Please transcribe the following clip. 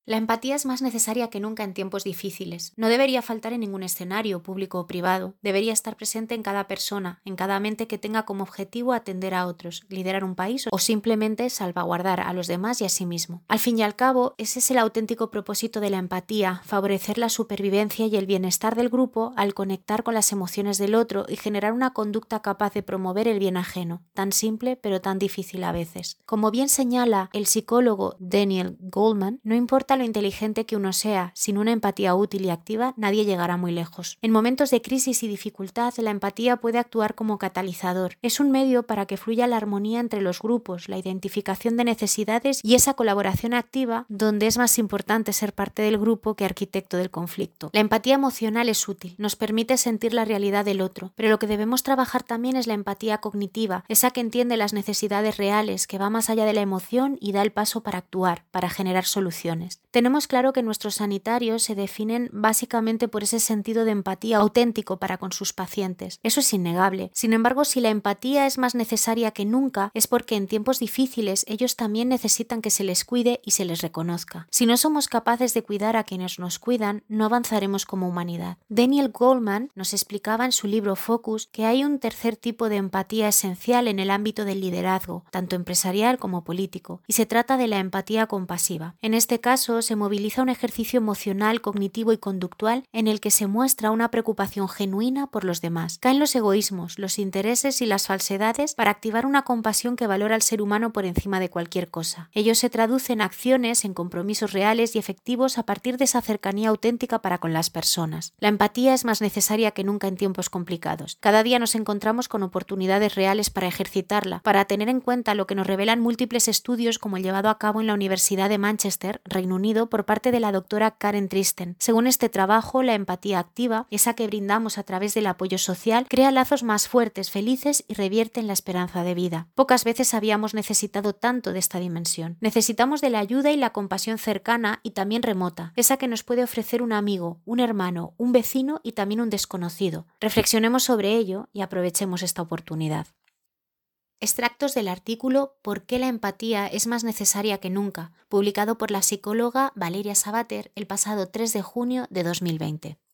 La empatía es más necesaria que nunca en tiempos difíciles. No debería faltar en ningún escenario, público o privado. Debería estar presente en cada persona, en cada mente que tenga como objetivo atender a otros, liderar un país o simplemente salvaguardar a los demás y a sí mismo. Al fin y al cabo, ese es el auténtico propósito de la empatía, favorecer la supervivencia y el bienestar del grupo al conectar con las emociones del otro y generar una conducta capaz de promover el bien ajeno, tan simple pero tan difícil a veces. Como bien señala el psicólogo Daniel Goleman, no importa lo inteligente que uno sea, sin una empatía útil y activa, nadie llegará muy lejos. En momentos de crisis y dificultad, la empatía puede actuar como catalizador. Es un medio para que fluya la armonía entre los grupos, la identificación de necesidades y esa colaboración activa donde es más importante ser parte del grupo que arquitecto del conflicto. La empatía emocional es útil, nos permite sentir la realidad del otro, pero lo que debemos trabajar también es la empatía cognitiva, esa que entiende las necesidades reales, que va más allá de la emoción y da el paso para actuar, para generar soluciones. Tenemos claro que nuestros sanitarios se definen básicamente por ese sentido de empatía auténtico para con sus pacientes. Eso es innegable. Sin embargo, si la empatía es más necesaria que nunca, es porque en tiempos difíciles ellos también necesitan que se les cuide y se les reconozca. Si no somos capaces de cuidar a quienes nos cuidan, no avanzaremos como humanidad. Daniel Goleman nos explicaba en su libro Focus que hay un tercer tipo de empatía esencial en el ámbito del liderazgo, tanto empresarial como político, y se trata de la empatía compasiva. En este caso, se moviliza un ejercicio emocional, cognitivo y conductual en el que se muestra una preocupación genuina por los demás. Caen los egoísmos, los intereses y las falsedades para activar una compasión que valora al ser humano por encima de cualquier cosa. Ello se traduce en acciones, en compromisos reales y efectivos a partir de esa cercanía auténtica para con las personas. La empatía es más necesaria que nunca en tiempos complicados. Cada día nos encontramos con oportunidades reales para ejercitarla, para tener en cuenta lo que nos revelan múltiples estudios como el llevado a cabo en la Universidad de Manchester, Reino Unido, por parte de la doctora Karen Tristen. Según este trabajo, la empatía activa, esa que brindamos a través del apoyo social, crea lazos más fuertes, felices y revierte en la esperanza de vida. Pocas veces habíamos necesitado tanto de esta dimensión. Necesitamos de la ayuda y la compasión cercana y también remota, esa que nos puede ofrecer un amigo, un hermano, un vecino y también un desconocido. Reflexionemos sobre ello y aprovechemos esta oportunidad. Extractos del artículo ¿Por qué la empatía es más necesaria que nunca?, publicado por la psicóloga Valeria Sabater el pasado 3 de junio de 2020.